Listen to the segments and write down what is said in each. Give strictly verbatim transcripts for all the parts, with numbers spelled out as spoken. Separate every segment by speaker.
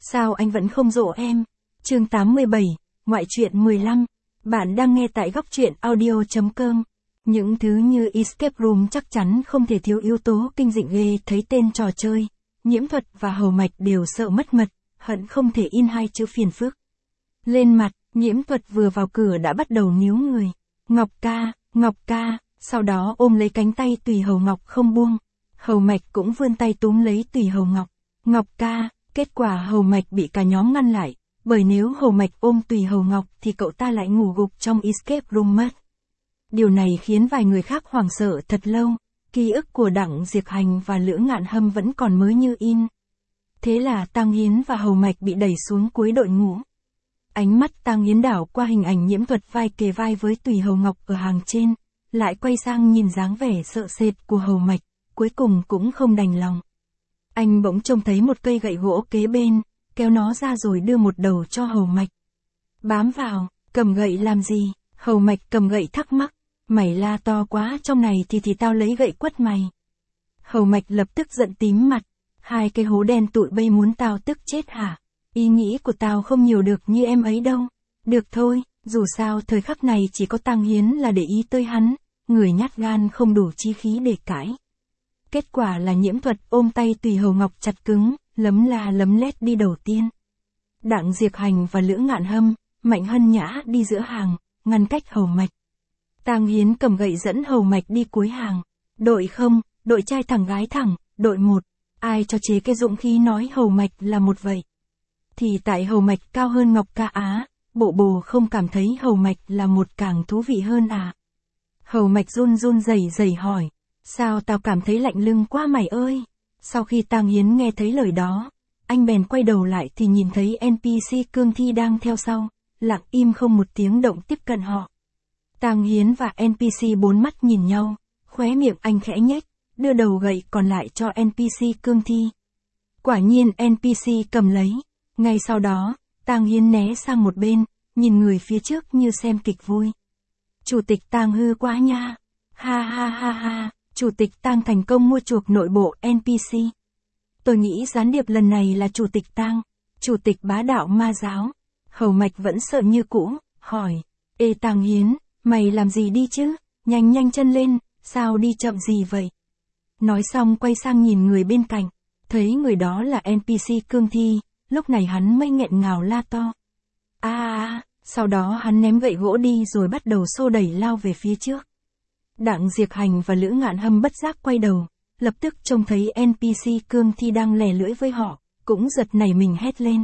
Speaker 1: Sao anh vẫn không dỗ em? Chương tám mươi bảy, ngoại truyện mười lăm. Bạn đang nghe tại góc truyện audio chấm com. Những thứ như escape room chắc chắn không thể thiếu yếu tố kinh dị ghê, thấy tên trò chơi. Nhiễm Thuật và Hầu Mạch đều sợ mất mật, hận không thể in hai chữ phiền phức lên mặt. Nhiễm Thuật vừa vào cửa đã bắt đầu níu người. Ngọc ca, Ngọc ca, sau đó ôm lấy cánh tay Tùy Hầu Ngọc không buông. Hầu Mạch cũng vươn tay túm lấy Tùy Hầu Ngọc. Ngọc ca, kết quả Hầu Mạch bị cả nhóm ngăn lại, bởi nếu Hầu Mạch ôm Tùy Hầu Ngọc thì cậu ta lại ngủ gục trong escape room mất. Điều này khiến vài người khác hoảng sợ thật lâu, ký ức của Đặng Diệp Hành và Lữ Ngạn Hâm vẫn còn mới như in. Thế là Tang Hiến và Hầu Mạch bị đẩy xuống cuối đội ngũ. Ánh mắt Tang Hiến đảo qua hình ảnh Nhiễm Thuật vai kề vai với Tùy Hầu Ngọc ở hàng trên, lại quay sang nhìn dáng vẻ sợ sệt của Hầu Mạch, cuối cùng cũng không đành lòng. Anh bỗng trông thấy một cây gậy gỗ kế bên, kéo nó ra rồi đưa một đầu cho Hầu Mạch. Bám vào, cầm gậy làm gì? Hầu Mạch cầm gậy thắc mắc. Mày la to quá trong này thì thì tao lấy gậy quất mày. Hầu Mạch lập tức giận tím mặt. Hai cái hố đen tụi bay muốn tao tức chết hả? Ý nghĩ của tao không nhiều được như em ấy đâu. Được thôi, dù sao thời khắc này chỉ có Tang Hiến là để ý tới hắn, người nhát gan không đủ chí khí để cãi. Kết quả là Nhiễm Thuật ôm tay Tùy Hầu Ngọc chặt cứng, lấm la lấm lét đi đầu tiên. Đặng Diệp Hành và Lữ Ngạn Hâm, Mạnh Hân Nhã đi giữa hàng, ngăn cách Hầu Mạch. Tang Hiến cầm gậy dẫn Hầu Mạch đi cuối hàng. Đội không, đội trai thẳng gái thẳng, đội một. Ai cho chế cái dũng khí nói Hầu Mạch là một vậy? Thì tại Hầu Mạch cao hơn Ngọc ca á, bộ bồ không cảm thấy Hầu Mạch là một càng thú vị hơn à? Hầu Mạch run run rẩy rẩy hỏi. Sao tao cảm thấy lạnh lưng quá mày ơi? Sau khi Tang Hiến nghe thấy lời đó, anh bèn quay đầu lại thì nhìn thấy en pê xê Cương Thi đang theo sau, lặng im không một tiếng động tiếp cận họ. Tang Hiến và en pê xê bốn mắt nhìn nhau, khóe miệng anh khẽ nhếch, đưa đầu gậy còn lại cho en pê xê Cương Thi. Quả nhiên en pê xê cầm lấy, ngay sau đó, Tang Hiến né sang một bên, nhìn người phía trước như xem kịch vui. Chủ tịch Tang hư quá nha, ha ha ha ha. Chủ tịch Tang thành công mua chuộc nội bộ en pê xê. Tôi nghĩ gián điệp lần này là Chủ tịch Tang, Chủ tịch bá đạo ma giáo. Hầu Mạch vẫn sợ như cũ, hỏi. Ê Tang Hiến, mày làm gì đi chứ? Nhanh nhanh chân lên, sao đi chậm gì vậy? Nói xong quay sang nhìn người bên cạnh, thấy người đó là en pê xê Cương Thi, lúc này hắn mới nghẹn ngào la to. A à, sau đó hắn ném gậy gỗ đi rồi bắt đầu xô đẩy lao về phía trước. Đặng Diệp Hành và Lữ Ngạn Hâm bất giác quay đầu, lập tức trông thấy en pê xê Cương Thi đang lè lưỡi với họ, cũng giật nảy mình hét lên.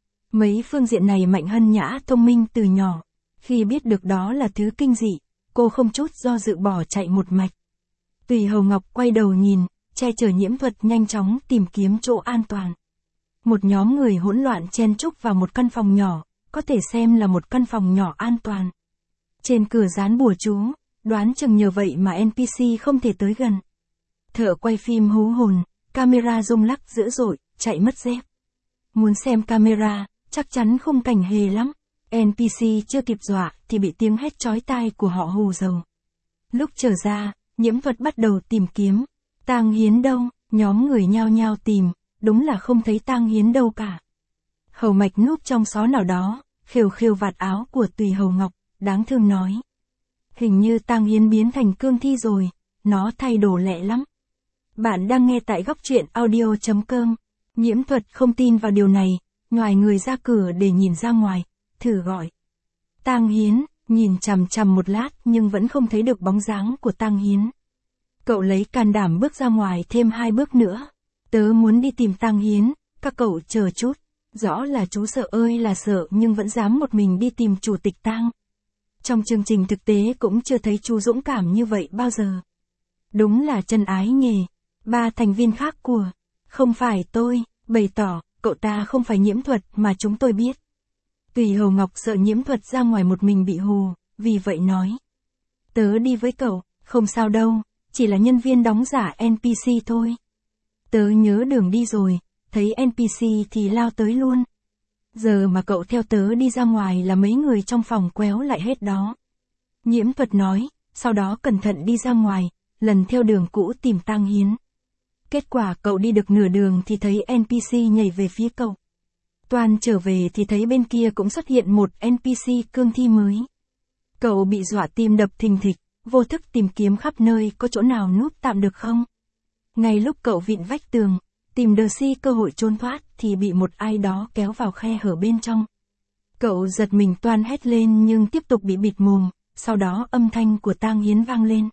Speaker 1: Mấy phương diện này Mạnh Hân Nhã thông minh từ nhỏ, khi biết được đó là thứ kinh dị, cô không chút do dự bỏ chạy một mạch. Tùy Hầu Ngọc quay đầu nhìn, che chở Nhiễm Thuật nhanh chóng tìm kiếm chỗ an toàn. Một nhóm người hỗn loạn chen chúc vào một căn phòng nhỏ, có thể xem là một căn phòng nhỏ an toàn. Trên cửa dán bùa chú. Đoán chừng nhờ vậy mà en pê xê không thể tới gần. Thợ quay phim hú hồn, camera rung lắc dữ dội, chạy mất dép. Muốn xem camera, chắc chắn khung cảnh hề lắm. en pê xê chưa kịp dọa thì bị tiếng hét chói tai của họ hù dầu. Lúc trở ra, Nhiễm Thuật bắt đầu tìm kiếm. Tang Hiến đâu? Nhóm người nhao nhao tìm, đúng là không thấy Tang Hiến đâu cả. Hầu Mạch núp trong xó nào đó, khều khều vạt áo của Tùy Hầu Ngọc, đáng thương nói. Hình như Tang Hiến biến thành Cương Thi rồi, nó thay đồ lẹ lắm. Bạn đang nghe tại góc truyện audio chấm com. Nhiễm Thuật không tin vào điều này, ngoài người ra cửa để nhìn ra ngoài, thử gọi. Tang Hiến, nhìn chằm chằm một lát nhưng vẫn không thấy được bóng dáng của Tang Hiến. Cậu lấy can đảm bước ra ngoài thêm hai bước nữa. Tớ muốn đi tìm Tang Hiến, các cậu chờ chút. Rõ là chú sợ ơi là sợ nhưng vẫn dám một mình đi tìm Chủ tịch Tang. Trong chương trình thực tế cũng chưa thấy chú dũng cảm như vậy bao giờ. Đúng là chân ái nghề. Ba thành viên khác của Không phải tôi, bày tỏ, cậu ta không phải Nhiễm Thuật mà chúng tôi biết. Tùy Hầu Ngọc sợ Nhiễm Thuật ra ngoài một mình bị hù, vì vậy nói. Tớ đi với cậu, không sao đâu, chỉ là nhân viên đóng giả en pê xê thôi. Tớ nhớ đường đi rồi, thấy en pê xê thì lao tới luôn. Giờ mà cậu theo tớ đi ra ngoài là mấy người trong phòng quéo lại hết đó. Nhiễm Thuật nói, sau đó cẩn thận đi ra ngoài, lần theo đường cũ tìm Tang Hiến. Kết quả cậu đi được nửa đường thì thấy en pê xê nhảy về phía cậu. Toàn trở về thì thấy bên kia cũng xuất hiện một en pê xê cương thi mới. Cậu bị dọa tim đập thình thịch, vô thức tìm kiếm khắp nơi có chỗ nào núp tạm được không. Ngay lúc cậu vịn vách tường, tìm đờ si cơ hội trốn thoát thì bị một ai đó kéo vào khe hở bên trong. Cậu giật mình toan hét lên nhưng tiếp tục bị bịt mồm, sau đó âm thanh của Tang Hiến vang lên.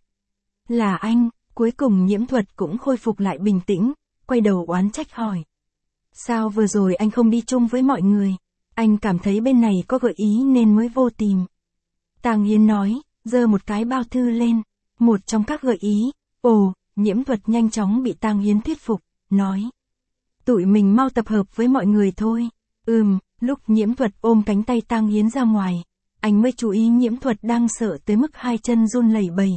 Speaker 1: Là anh, cuối cùng Nhiễm Thuật cũng khôi phục lại bình tĩnh, quay đầu oán trách hỏi. Sao vừa rồi anh không đi chung với mọi người? Anh cảm thấy bên này có gợi ý nên mới vô tìm. Tang Hiến nói, giơ một cái bao thư lên, một trong các gợi ý. Ồ, Nhiễm Thuật nhanh chóng bị Tang Hiến thuyết phục, nói. Tụi mình mau tập hợp với mọi người thôi. Ừm, lúc Nhiễm Thuật ôm cánh tay Tang Hiến ra ngoài, anh mới chú ý Nhiễm Thuật đang sợ tới mức hai chân run lẩy bẩy.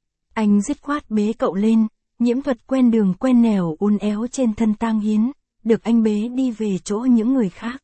Speaker 1: Anh dứt khoát bế cậu lên, Nhiễm Thuật quen đường quen nẻo uốn éo trên thân Tang Hiến, được anh bế đi về chỗ những người khác.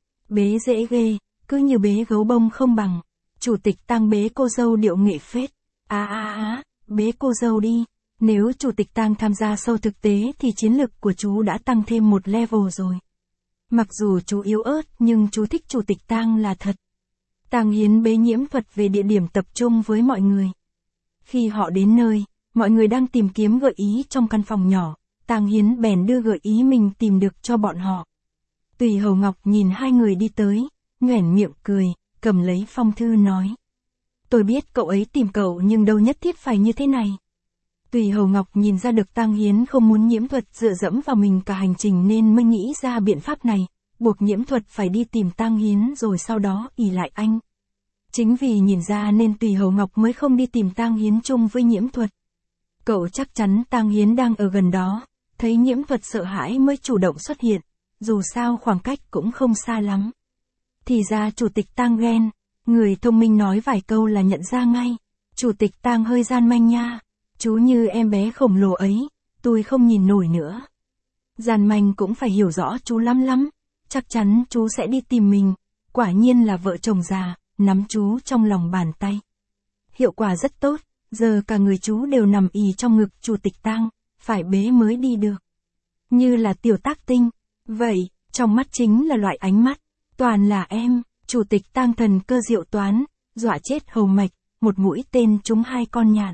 Speaker 1: Bế dễ ghê, cứ như bế gấu bông không bằng. Chủ tịch Tang bế cô dâu điệu nghệ phết. À à à, bế cô dâu đi. Nếu chủ tịch Tang tham gia sâu thực tế thì chiến lực của chú đã tăng thêm một level rồi. Mặc dù chú yếu ớt nhưng chú thích chủ tịch Tang là thật. Tang Hiến bế Nhiễm Thuật về địa điểm tập trung với mọi người. Khi họ đến nơi, mọi người đang tìm kiếm gợi ý trong căn phòng nhỏ, Tang Hiến bèn đưa gợi ý mình tìm được cho bọn họ. Tùy Hầu Ngọc nhìn hai người đi tới, nhoẻn miệng cười, cầm lấy phong thư nói. Tôi biết cậu ấy tìm cậu nhưng đâu nhất thiết phải như thế này. Tùy Hầu Ngọc nhìn ra được Tang Hiến không muốn Nhiễm Thuật dựa dẫm vào mình cả hành trình nên mới nghĩ ra biện pháp này, buộc Nhiễm Thuật phải đi tìm Tang Hiến rồi sau đó ỷ lại anh. Chính vì nhìn ra nên Tùy Hầu Ngọc mới không đi tìm Tang Hiến chung với Nhiễm Thuật. Cậu chắc chắn Tang Hiến đang ở gần đó, thấy Nhiễm Thuật sợ hãi mới chủ động xuất hiện, dù sao khoảng cách cũng không xa lắm. Thì ra chủ tịch Tang ghen, người thông minh nói vài câu là nhận ra ngay. Chủ tịch Tang hơi gian manh nha, chú như em bé khổng lồ ấy, tôi không nhìn nổi nữa. Gian manh cũng phải hiểu rõ chú lắm lắm, chắc chắn chú sẽ đi tìm mình, quả nhiên là vợ chồng già, nắm chú trong lòng bàn tay. Hiệu quả rất tốt, giờ cả người chú đều nằm ì trong ngực chủ tịch Tang, phải bế mới đi được. Như là tiểu tác tinh, vậy, trong mắt chính là loại ánh mắt, toàn là em, chủ tịch Tang thần cơ diệu toán, dọa chết Hầu Mạch, một mũi tên trúng hai con nhạn.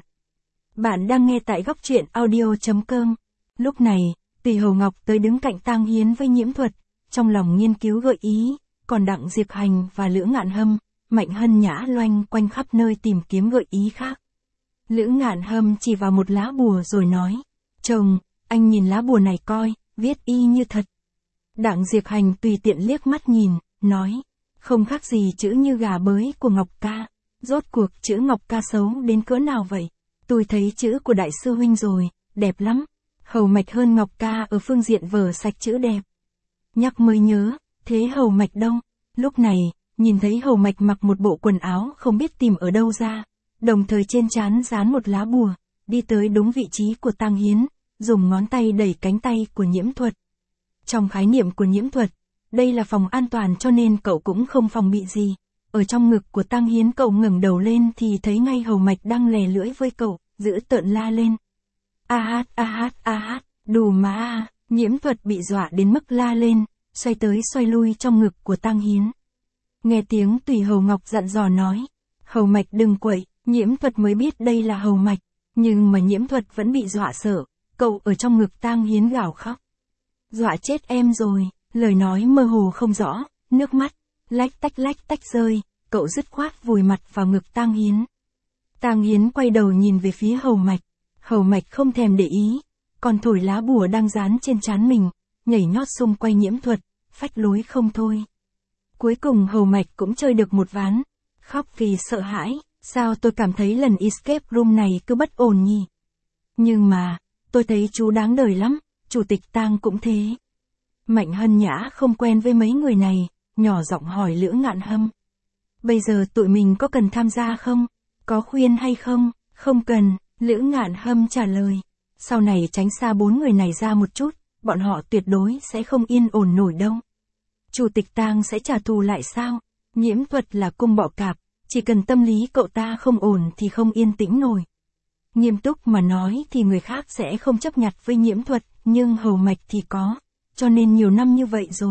Speaker 1: Bạn đang nghe tại góc truyện audio chấm com. Lúc này, Tùy Hầu Ngọc tới đứng cạnh Tang Hiến với Nhiễm Thuật, trong lòng nghiên cứu gợi ý, còn Đặng Diệp Hành và Lữ Ngạn Hâm, Mạnh Hân Nhã loanh quanh khắp nơi tìm kiếm gợi ý khác. Lữ Ngạn Hâm chỉ vào một lá bùa rồi nói, chồng, anh nhìn lá bùa này coi, viết y như thật. Đặng Diệp Hành tùy tiện liếc mắt nhìn, nói, không khác gì chữ như gà bới của Ngọc Ca, rốt cuộc chữ Ngọc Ca xấu đến cỡ nào vậy? Tôi thấy chữ của đại sư huynh rồi, đẹp lắm. Hầu Mạch hơn Ngọc Ca ở phương diện vở sạch chữ đẹp. Nhắc mới nhớ, thế Hầu Mạch đâu? Lúc này, nhìn thấy Hầu Mạch mặc một bộ quần áo không biết tìm ở đâu ra, đồng thời trên trán dán một lá bùa, đi tới đúng vị trí của Tang Hiến, dùng ngón tay đẩy cánh tay của Nhiễm Thuật. Trong khái niệm của Nhiễm Thuật, đây là phòng an toàn cho nên cậu cũng không phòng bị gì. Ở trong ngực của Tang Hiến cậu ngẩng đầu lên thì thấy ngay Hầu Mạch đang lè lưỡi với cậu, giữ tợn la lên. A hát a hát a hát, đù má a, Nhiễm Thuật bị dọa đến mức la lên, xoay tới xoay lui trong ngực của Tang Hiến. Nghe tiếng Tùy Hầu Ngọc dặn dò nói, Hầu Mạch đừng quậy, Nhiễm Thuật mới biết đây là Hầu Mạch, nhưng mà Nhiễm Thuật vẫn bị dọa sợ, cậu ở trong ngực Tang Hiến gào khóc. Dọa chết em rồi, lời nói mơ hồ không rõ, nước mắt, lách tách lách tách rơi, cậu dứt khoát vùi mặt vào ngực Tang Hiến. Tang Hiến quay đầu nhìn về phía Hầu Mạch, Hầu Mạch không thèm để ý, còn thổi lá bùa đang dán trên trán mình, nhảy nhót xung quanh Nhiễm Thuật, phách lối không thôi. Cuối cùng Hầu Mạch cũng chơi được một ván, khóc vì sợ hãi, sao tôi cảm thấy lần escape room này cứ bất ổn nhỉ? Nhưng mà, tôi thấy chú đáng đời lắm, chủ tịch Tang cũng thế. Mạnh Hân Nhã không quen với mấy người này, nhỏ giọng hỏi Lữ Ngạn Hâm. Bây giờ tụi mình có cần tham gia không? Có khuyên hay không? Không cần, Lữ Ngạn Hâm trả lời. Sau này tránh xa bốn người này ra một chút, bọn họ tuyệt đối sẽ không yên ổn nổi đâu. Chủ tịch Tang sẽ trả thù lại sao? Nhiễm Thuật là cung bọ cạp, chỉ cần tâm lý cậu ta không ổn thì không yên tĩnh nổi. Nghiêm túc mà nói thì người khác sẽ không chấp nhặt với Nhiễm Thuật, nhưng Hầu Mạch thì có. Cho nên nhiều năm như vậy rồi,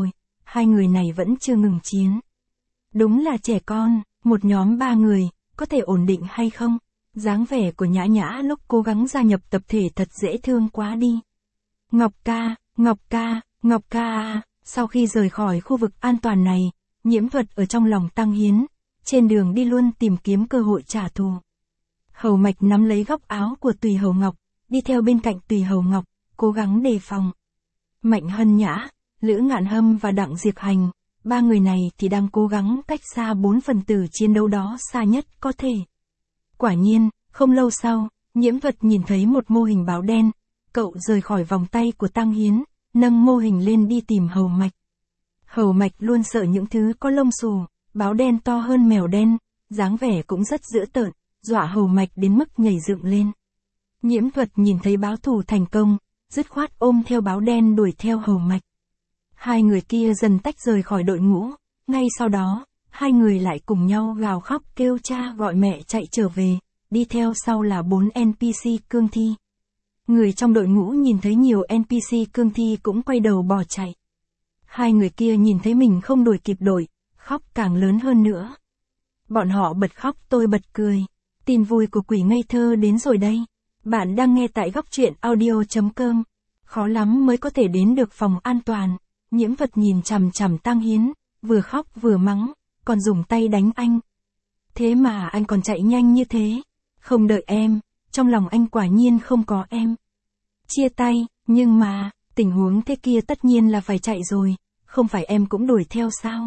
Speaker 1: hai người này vẫn chưa ngừng chiến. Đúng là trẻ con, một nhóm ba người, có thể ổn định hay không? Dáng vẻ của Nhã Nhã lúc cố gắng gia nhập tập thể thật dễ thương quá đi. Ngọc ca, Ngọc ca, Ngọc ca à, sau khi rời khỏi khu vực an toàn này, Nhiễm Thuật ở trong lòng Tăng Hiến, trên đường đi luôn tìm kiếm cơ hội trả thù. Hầu Mạch nắm lấy góc áo của Tùy Hầu Ngọc, đi theo bên cạnh Tùy Hầu Ngọc, cố gắng đề phòng. Mạnh Hân Nhã, Lữ Ngạn Hâm và Đặng Diệp Hành, ba người này thì đang cố gắng cách xa bốn phần tử chiến đấu đó xa nhất có thể. Quả nhiên, không lâu sau, Nhiễm Thuật nhìn thấy một mô hình báo đen, cậu rời khỏi vòng tay của Tăng Hiến, nâng mô hình lên đi tìm Hầu Mạch. Hầu Mạch luôn sợ những thứ có lông xù, báo đen to hơn mèo đen, dáng vẻ cũng rất dữ tợn, dọa Hầu Mạch đến mức nhảy dựng lên. Nhiễm Thuật nhìn thấy báo thù thành công, dứt khoát ôm theo báo đen đuổi theo Hầu Mạch. Hai người kia dần tách rời khỏi đội ngũ, ngay sau đó, hai người lại cùng nhau gào khóc kêu cha gọi mẹ chạy trở về, đi theo sau là bốn en pê xê cương thi. Người trong đội ngũ nhìn thấy nhiều en pê xê cương thi cũng quay đầu bỏ chạy. Hai người kia nhìn thấy mình không đuổi kịp đội, khóc càng lớn hơn nữa. Bọn họ bật khóc tôi bật cười. Tin vui của Quỷ Ngây Thơ đến rồi đây. Bạn đang nghe tại góc truyện audio chấm com. Khó lắm mới có thể đến được phòng an toàn. Nhiễm Thuật nhìn chằm chằm Tăng Hiến, vừa khóc vừa mắng, còn dùng tay đánh anh. Thế mà anh còn chạy nhanh như thế. Không đợi em, trong lòng anh quả nhiên không có em. Chia tay, nhưng mà, tình huống thế kia tất nhiên là phải chạy rồi, không phải em cũng đuổi theo sao?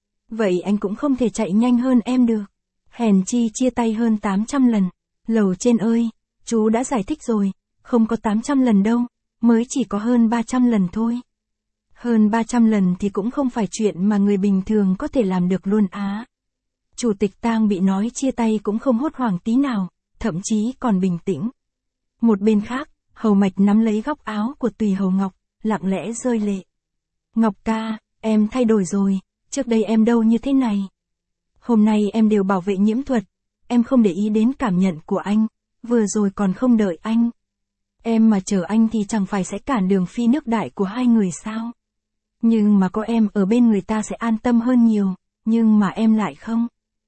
Speaker 1: Vậy anh cũng không thể chạy nhanh hơn em được. Hèn chi chia tay hơn tám trăm lần. Lầu trên ơi, chú đã giải thích rồi, không có tám trăm lần đâu, mới chỉ có hơn ba trăm lần thôi. Hơn ba trăm lần thì cũng không phải chuyện mà người bình thường có thể làm được luôn á. Chủ tịch Tang bị nói chia tay cũng không hốt hoảng tí nào, thậm chí còn bình tĩnh. Một bên khác, Hầu Mạch nắm lấy góc áo của Tùy Hầu Ngọc, lặng lẽ rơi lệ. Ngọc ca, em thay đổi rồi, trước đây em đâu như thế này. Hôm nay em đều bảo vệ Nhiễm Thuật, em không để ý đến cảm nhận của anh, vừa rồi còn không đợi anh. Em mà chờ anh thì chẳng phải sẽ cản đường phi nước đại của hai người sao? Nhưng mà có em ở bên người ta sẽ an tâm hơn nhiều, nhưng mà em lại không.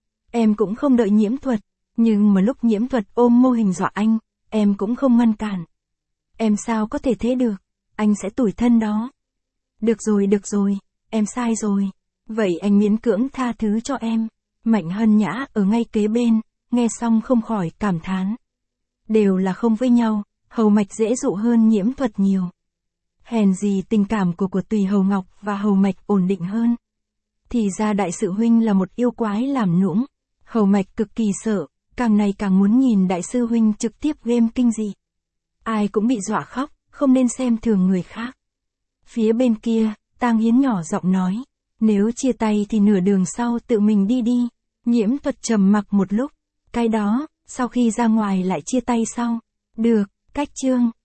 Speaker 1: Em cũng không đợi Nhiễm Thuật, nhưng mà lúc Nhiễm Thuật ôm mô hình dọa anh, em cũng không ngăn cản. Em sao có thể thế được, anh sẽ tủi thân đó. Được rồi được rồi, em sai rồi. Vậy anh miễn cưỡng tha thứ cho em. Mạnh Hân Nhã ở ngay kế bên, nghe xong không khỏi cảm thán. Đều là không với nhau, Hầu Mạch dễ dụ hơn Nhiễm Thuật nhiều. Hèn gì tình cảm của của Tùy Hầu Ngọc và Hầu Mạch ổn định hơn. Thì ra đại sư huynh là một yêu quái làm nũng. Hầu Mạch cực kỳ sợ, càng ngày càng muốn nhìn đại sư huynh trực tiếp game kinh dị. Ai cũng bị dọa khóc, không nên xem thường người khác. Phía bên kia, Tang Hiến nhỏ giọng nói, nếu chia tay thì nửa đường sau tự mình đi đi. Nhiễm Thuật trầm mặc một lúc, cái đó, sau khi ra ngoài lại chia tay sau. Được, cách chương.